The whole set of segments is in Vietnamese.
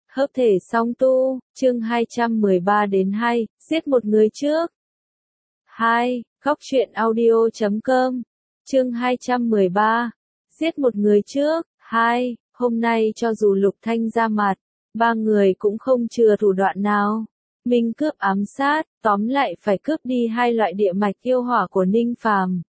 Hợp thể song tu, chương 213 đến 2, giết một người trước. 2. Góc truyện audio.com, chương 213, giết một người trước. 2. Hôm nay cho dù Lục Thanh ra mặt, ba người cũng không chừa thủ đoạn nào. Minh cướp ám sát, tóm lại phải cướp đi hai loại địa mạch yêu hỏa của Ninh Phàm.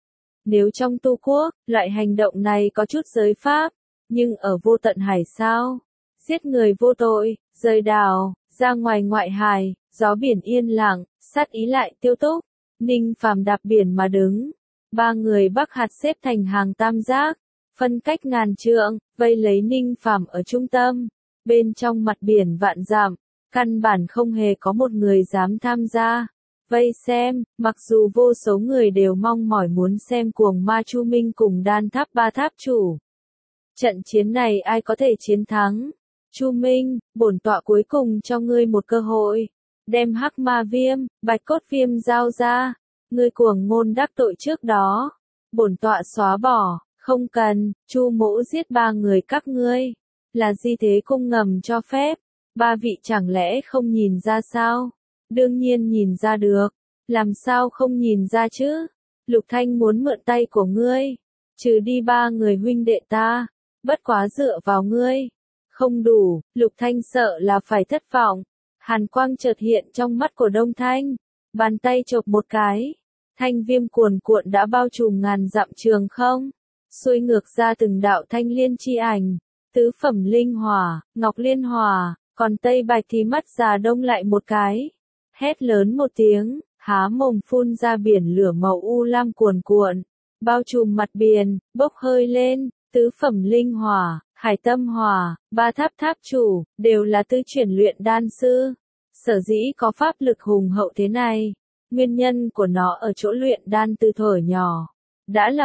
Nếu trong tu quốc, loại hành động này có chút giới pháp, nhưng ở Vô Tận Hải sao? Giết người vô tội, rời đảo, ra ngoài ngoại hải, gió biển yên lặng, sát ý lại tiêu túc. Ninh Phàm đạp biển mà đứng. Ba người Bắc Hạt xếp thành hàng tam giác, phân cách ngàn trượng, vây lấy Ninh Phàm ở trung tâm. Bên trong mặt biển vạn dặm, căn bản không hề có một người dám tham gia. Vây xem, mặc dù vô số người đều mong mỏi muốn xem cuồng ma Chu Minh cùng Đan Tháp ba tháp chủ. Trận chiến này ai có thể chiến thắng? Chu Minh, bổn tọa cuối cùng cho ngươi một cơ hội. Đem hắc ma viêm, bạch cốt viêm giao ra. Ngươi cuồng ngôn đắc tội trước đó. Bổn tọa xóa bỏ, không cần, Chu Mỗ giết ba người các ngươi. Là Di Thế Cung ngầm cho phép. Ba vị chẳng lẽ không nhìn ra sao? Đương nhiên nhìn ra được. Làm sao không nhìn ra chứ? Lục Thanh muốn mượn tay của ngươi. Trừ đi ba người huynh đệ ta. Bất quá dựa vào ngươi. Không đủ, Lục Thanh sợ là phải thất vọng. Hàn quang chợt hiện trong mắt của Đông Thanh. Bàn tay chộp một cái. Thanh viêm cuồn cuộn đã bao trùm ngàn dặm trường không. Xuôi ngược ra từng đạo thanh liên chi ảnh. Tứ phẩm linh hỏa, ngọc liên hỏa. Còn Tây Bạch thì mắt già đông lại một cái. Hét lớn một tiếng, há mồm phun ra biển lửa màu u lam cuồn cuộn. Bao trùm mặt biển, bốc hơi lên. Tứ phẩm linh hỏa, hải tâm hỏa, ba tháp tháp chủ, đều là tư chuyển luyện đan sư. Sở dĩ có pháp lực hùng hậu thế này, nguyên nhân của nó ở chỗ luyện đan từ thuở nhỏ. Đã là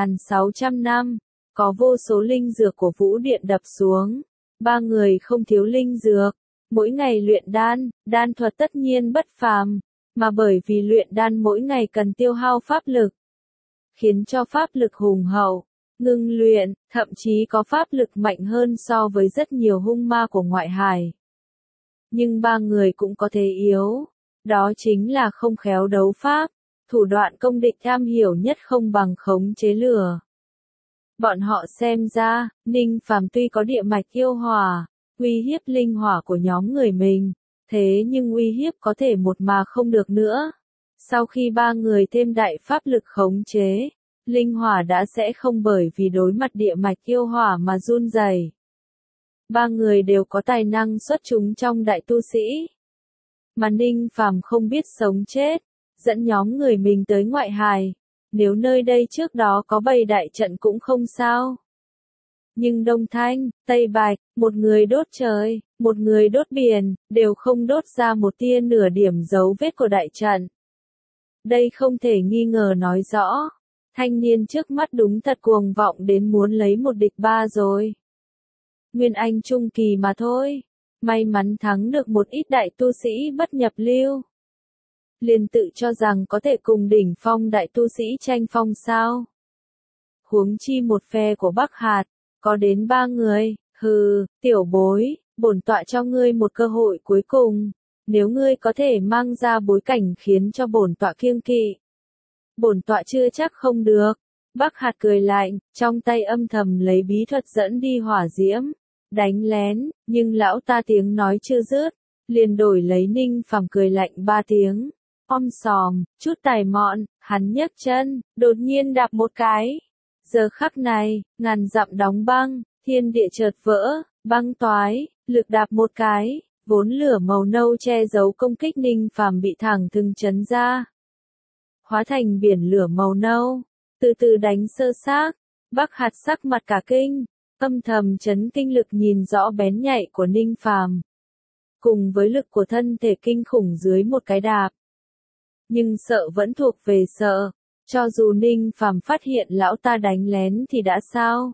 1600 năm, có vô số linh dược của Vũ Điện đập xuống. Ba người không thiếu linh dược, mỗi ngày luyện đan, đan thuật tất nhiên bất phàm, mà bởi vì luyện đan mỗi ngày cần tiêu hao pháp lực, khiến cho pháp lực hùng hậu. Ngưng luyện, thậm chí có pháp lực mạnh hơn so với rất nhiều hung ma của ngoại hải. Nhưng ba người cũng có thế yếu, đó chính là không khéo đấu pháp, thủ đoạn công địch am hiểu nhất không bằng khống chế lửa. Bọn họ xem ra, Ninh Phàm tuy có địa mạch yêu hỏa, uy hiếp linh hỏa của nhóm người mình, thế nhưng uy hiếp có thể một mà không được nữa. Sau khi ba người thêm đại pháp lực khống chế, linh hỏa đã sẽ không bởi vì đối mặt địa mạch yêu hỏa mà run rẩy. Ba người đều có tài năng xuất chúng trong đại tu sĩ. Mà Ninh Phàm không biết sống chết, dẫn nhóm người mình tới ngoại hải. Nếu nơi đây trước đó có bày đại trận cũng không sao. Nhưng Đông Thanh, Tây Bạch, một người đốt trời, một người đốt biển, đều không đốt ra một tia nửa điểm dấu vết của đại trận. Đây không thể nghi ngờ nói rõ. Thanh niên trước mắt đúng thật cuồng vọng đến muốn lấy một địch ba rồi. Nguyên Anh trung kỳ mà thôi. May mắn thắng được một ít đại tu sĩ bất nhập lưu. Liền tự cho rằng có thể cùng đỉnh phong đại tu sĩ tranh phong sao. Huống chi một phe của Bắc Hạt, có đến ba người, hừ, tiểu bối, bổn tọa cho ngươi một cơ hội cuối cùng. Nếu ngươi có thể mang ra bối cảnh khiến cho bổn tọa kiêng kỵ. Bổn tọa chưa chắc không được. Bắc Hạt cười lạnh, trong tay âm thầm lấy bí thuật dẫn đi hỏa diễm, đánh lén, nhưng lão ta tiếng nói chưa dứt, liền đổi lấy Ninh Phàm cười lạnh ba tiếng. Om sòm, chút tài mọn, hắn nhấc chân, đột nhiên đạp một cái. Giờ khắc này, ngàn dặm đóng băng, thiên địa chợt vỡ, băng toái, lực đạp một cái, vốn lửa màu nâu che giấu công kích Ninh Phàm bị thẳng thừng chấn ra. Hóa thành biển lửa màu nâu, từ từ đánh sơ xác. Bắc Hạt sắc mặt cả kinh, âm thầm chấn kinh lực nhìn rõ bén nhạy của Ninh Phàm, cùng với lực của thân thể kinh khủng dưới một cái đạp. Nhưng sợ vẫn thuộc về sợ, cho dù Ninh Phàm phát hiện lão ta đánh lén thì đã sao?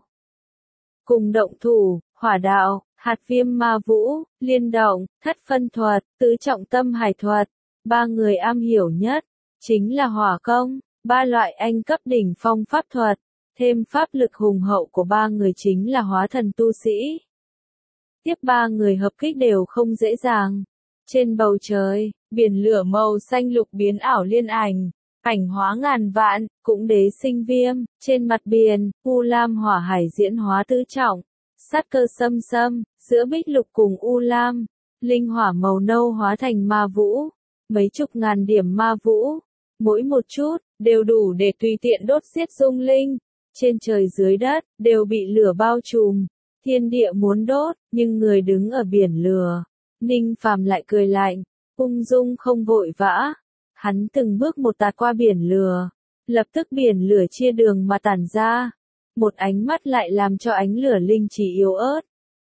Cùng động thủ, hỏa đạo, hạt viêm ma vũ, liên động, thất phân thuật, tứ trọng tâm hải thuật, ba người am hiểu nhất chính là hỏa công, ba loại anh cấp đỉnh phong pháp thuật, thêm pháp lực hùng hậu của ba người chính là hóa thần tu sĩ. Tiếp ba người hợp kích đều không dễ dàng. Trên bầu trời, biển lửa màu xanh lục biến ảo liên ảnh, ảnh hóa ngàn vạn, cũng đế sinh viêm, trên mặt biển, U Lam hỏa hải diễn hóa tứ trọng, sát cơ xâm xâm, giữa bích lục cùng U Lam, linh hỏa màu nâu hóa thành ma vũ, mấy chục ngàn điểm ma vũ, mỗi một chút, đều đủ để tùy tiện đốt giết dung linh, trên trời dưới đất, đều bị lửa bao trùm, thiên địa muốn đốt, nhưng người đứng ở biển lửa. Ninh Phàm lại cười lạnh, ung dung không vội vã. Hắn từng bước một tạt qua biển lửa, lập tức biển lửa chia đường mà tản ra. Một ánh mắt lại làm cho ánh lửa linh chỉ yếu ớt.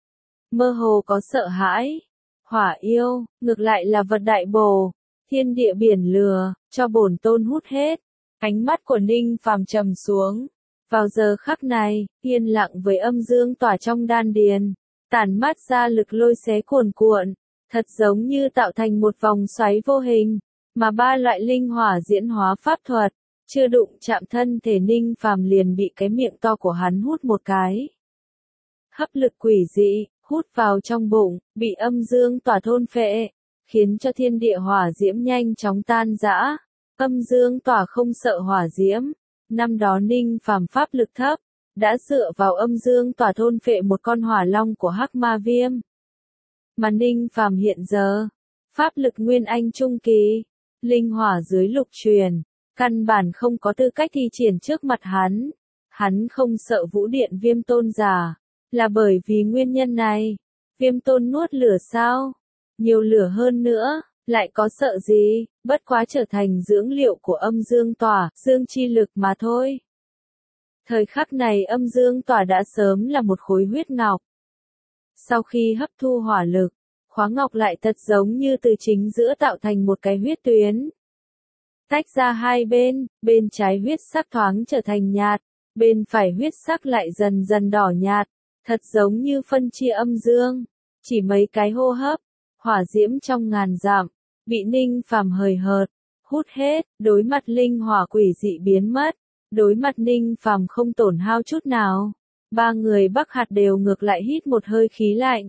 Mơ hồ có sợ hãi. Hỏa yêu, ngược lại là vật đại bổ. Thiên địa biển lửa, cho bổn tôn hút hết. Ánh mắt của Ninh Phàm trầm xuống. Vào giờ khắc này, yên lặng với âm dương tỏa trong đan điền, tản mát ra lực lôi xé cuồn cuộn, thật giống như tạo thành một vòng xoáy vô hình, mà ba loại linh hỏa diễn hóa pháp thuật, chưa đụng chạm thân thể Ninh Phàm liền bị cái miệng to của hắn hút một cái. Hấp lực quỷ dị, hút vào trong bụng, bị âm dương tỏa thôn phệ, khiến cho thiên địa hỏa diễm nhanh chóng tan rã. Âm dương tỏa không sợ hỏa diễm. Năm đó Ninh Phàm pháp lực thấp, đã dựa vào âm dương tỏa thôn phệ một con hỏa long của Hắc Ma Viêm. Mà Ninh Phàm hiện giờ, pháp lực nguyên anh trung kỳ, linh hỏa dưới lục truyền, căn bản không có tư cách thi triển trước mặt hắn. Hắn không sợ Vũ Điện Viêm Tôn giả, là bởi vì nguyên nhân này. Viêm Tôn nuốt lửa sao? Nhiều lửa hơn nữa, lại có sợ gì, bất quá trở thành dưỡng liệu của âm dương tỏa, dương chi lực mà thôi. Thời khắc này âm dương tỏa đã sớm là một khối huyết ngọc. Sau khi hấp thu hỏa lực, khóa ngọc lại thật giống như từ chính giữa tạo thành một cái huyết tuyến. Tách ra hai bên, bên trái huyết sắc thoáng trở thành nhạt, bên phải huyết sắc lại dần dần đỏ nhạt, thật giống như phân chia âm dương. Chỉ mấy cái hô hấp, hỏa diễm trong ngàn dặm, bị Ninh Phàm hời hợt, hút hết, đối mặt linh hỏa quỷ dị biến mất, đối mặt Ninh Phàm không tổn hao chút nào. Ba người Bắc Hạt đều ngược lại hít một hơi khí lạnh.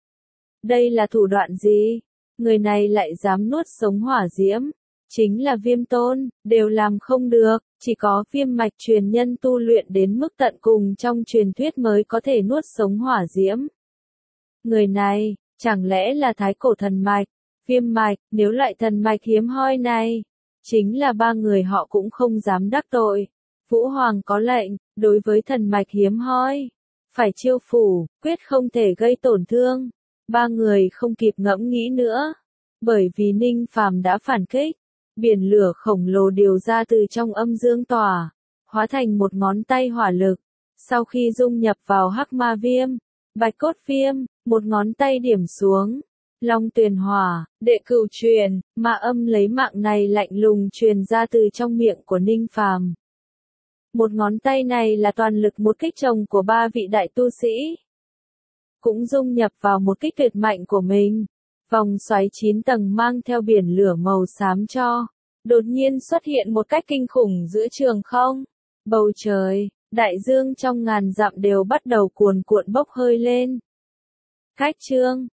Đây là thủ đoạn gì? Người này lại dám nuốt sống hỏa diễm. Chính là Viêm Tôn, đều làm không được, chỉ có viêm mạch truyền nhân tu luyện đến mức tận cùng trong truyền thuyết mới có thể nuốt sống hỏa diễm. Người này, chẳng lẽ là thái cổ thần mạch, viêm mạch, nếu loại thần mạch hiếm hoi này, chính là ba người họ cũng không dám đắc tội. Vũ Hoàng có lệnh, đối với thần mạch hiếm hoi, phải chiêu phủ, quyết không thể gây tổn thương. Ba người không kịp ngẫm nghĩ nữa, bởi vì Ninh Phàm đã phản kích. Biển lửa khổng lồ điều ra từ trong âm dương tỏa, hóa thành một ngón tay hỏa lực. Sau khi dung nhập vào Hắc Ma Viêm, Bạch Cốt Viêm, một ngón tay điểm xuống. Long Tuyền Hỏa, đệ cửu truyền, mà âm lấy mạng này lạnh lùng truyền ra từ trong miệng của Ninh Phàm. Một ngón tay này là toàn lực một kích chồng của ba vị đại tu sĩ. Cũng dung nhập vào một kích tuyệt mạnh của mình. Vòng xoáy 9 tầng mang theo biển lửa màu xám cho, đột nhiên xuất hiện một cách kinh khủng giữa trường không. Bầu trời, đại dương trong ngàn dặm đều bắt đầu cuồn cuộn bốc hơi lên. Cách chương